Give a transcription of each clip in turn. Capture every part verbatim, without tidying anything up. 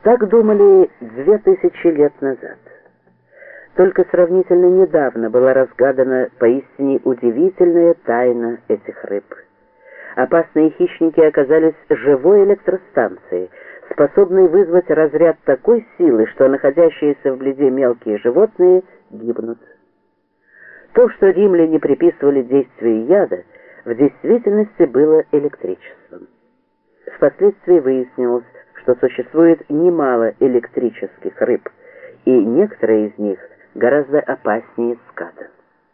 Так думали две тысячи лет назад. Только сравнительно недавно была разгадана поистине удивительная тайна этих рыб. Опасные хищники оказались живой электростанцией, способной вызвать разряд такой силы, что находящиеся вблизи мелкие животные гибнут. То, что римляне приписывали действию яда, в действительности было электричеством. Впоследствии выяснилось, что существует немало электрических рыб, и некоторые из них гораздо опаснее ската.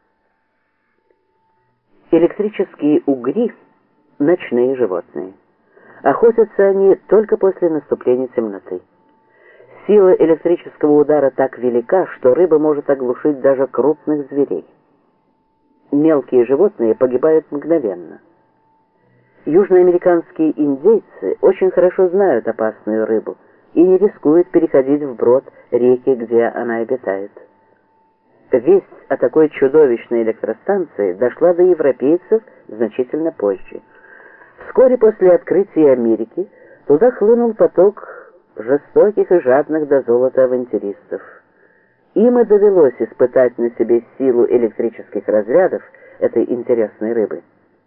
Электрические угри – ночные животные. Охотятся они только после наступления темноты. Сила электрического удара так велика, что рыба может оглушить даже крупных зверей. Мелкие животные погибают мгновенно. Южноамериканские индейцы очень хорошо знают опасную рыбу и не рискуют переходить вброд реки, где она обитает. Весть о такой чудовищной электростанции дошла до европейцев значительно позже. Вскоре после открытия Америки туда хлынул поток жестоких и жадных до золота авантюристов. Им и довелось испытать на себе силу электрических разрядов этой интересной рыбы.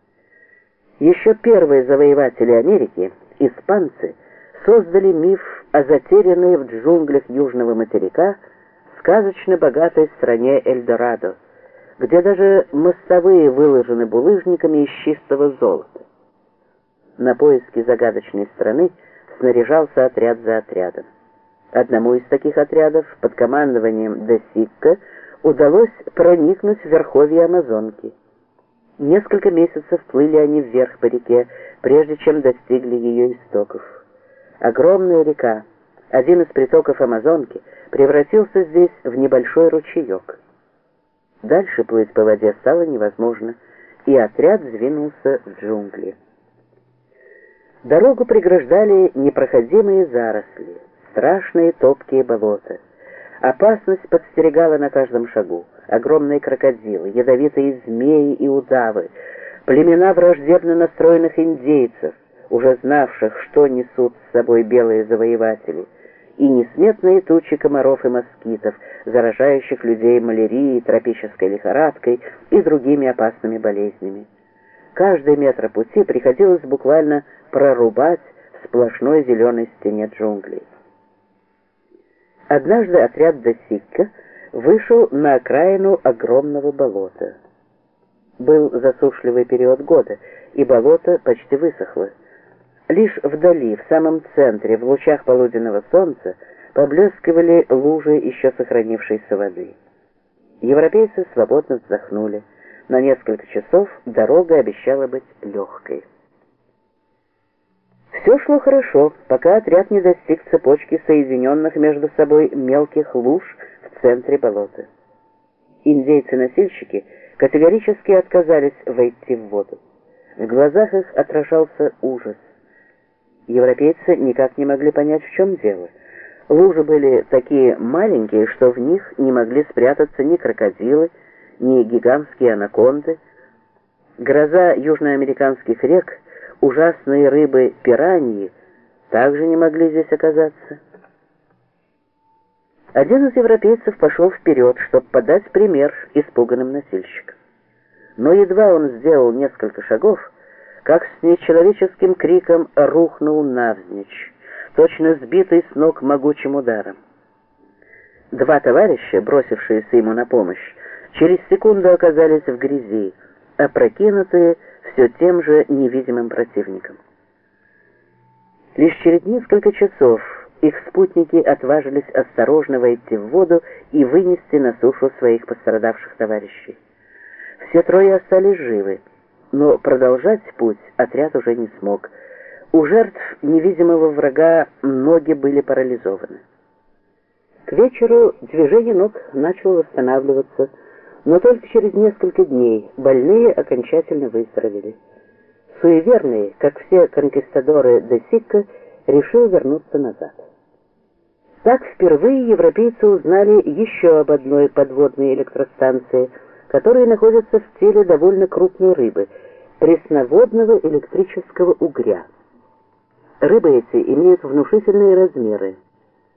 Еще первые завоеватели Америки, испанцы, создали миф о затерянной в джунглях южного материка сказочно богатой стране Эльдорадо, где даже мостовые выложены булыжниками из чистого золота. На поиски загадочной страны снаряжался отряд за отрядом. Одному из таких отрядов под командованием де Сикка удалось проникнуть в верховье Амазонки. Несколько месяцев плыли они вверх по реке, прежде чем достигли ее истоков. Огромная река, один из притоков Амазонки, превратился здесь в небольшой ручеек. Дальше плыть по воде стало невозможно, и отряд двинулся в джунгли. Дорогу преграждали непроходимые заросли, страшные топкие болота. Опасность подстерегала на каждом шагу. Огромные крокодилы, ядовитые змеи и удавы, племена враждебно настроенных индейцев, уже знавших, что несут с собой белые завоеватели, и несметные тучи комаров и москитов, заражающих людей малярией, тропической лихорадкой и другими опасными болезнями. Каждый метр пути приходилось буквально прорубать в сплошной зеленой стене джунглей. Однажды отряд де Сикка вышел на окраину огромного болота. Был засушливый период года, и болото почти высохло. Лишь вдали, в самом центре, в лучах полуденного солнца, поблескивали лужи еще сохранившейся воды. Европейцы свободно вздохнули. На несколько часов дорога обещала быть легкой. Все шло хорошо, пока отряд не достиг цепочки соединенных между собой мелких луж в центре болота. Индейцы-носильщики категорически отказались войти в воду. В глазах их отражался ужас. Европейцы никак не могли понять, в чем дело. Лужи были такие маленькие, что в них не могли спрятаться ни крокодилы, ни гигантские анаконды. Гроза южноамериканских рек, ужасные рыбы-пираньи, также не могли здесь оказаться. Один из европейцев пошел вперед, чтобы подать пример испуганным носильщикам. Но едва он сделал несколько шагов, как с нечеловеческим криком рухнул навзничь, точно сбитый с ног могучим ударом. Два товарища, бросившиеся ему на помощь, через секунду оказались в грязи, опрокинутые все тем же невидимым противником. Лишь через несколько часов их спутники отважились осторожно войти в воду и вынести на сушу своих пострадавших товарищей. Все трое остались живы, но продолжать путь отряд уже не смог. У жертв невидимого врага ноги были парализованы. К вечеру движение ног начало восстанавливаться, но только через несколько дней больные окончательно выздоровели. Суеверный, как все конкистадоры де Сикка, решил вернуться назад. Так впервые европейцы узнали еще об одной подводной электростанции, которая находится в теле довольно крупной рыбы, пресноводного электрического угря. Рыбы эти имеют внушительные размеры.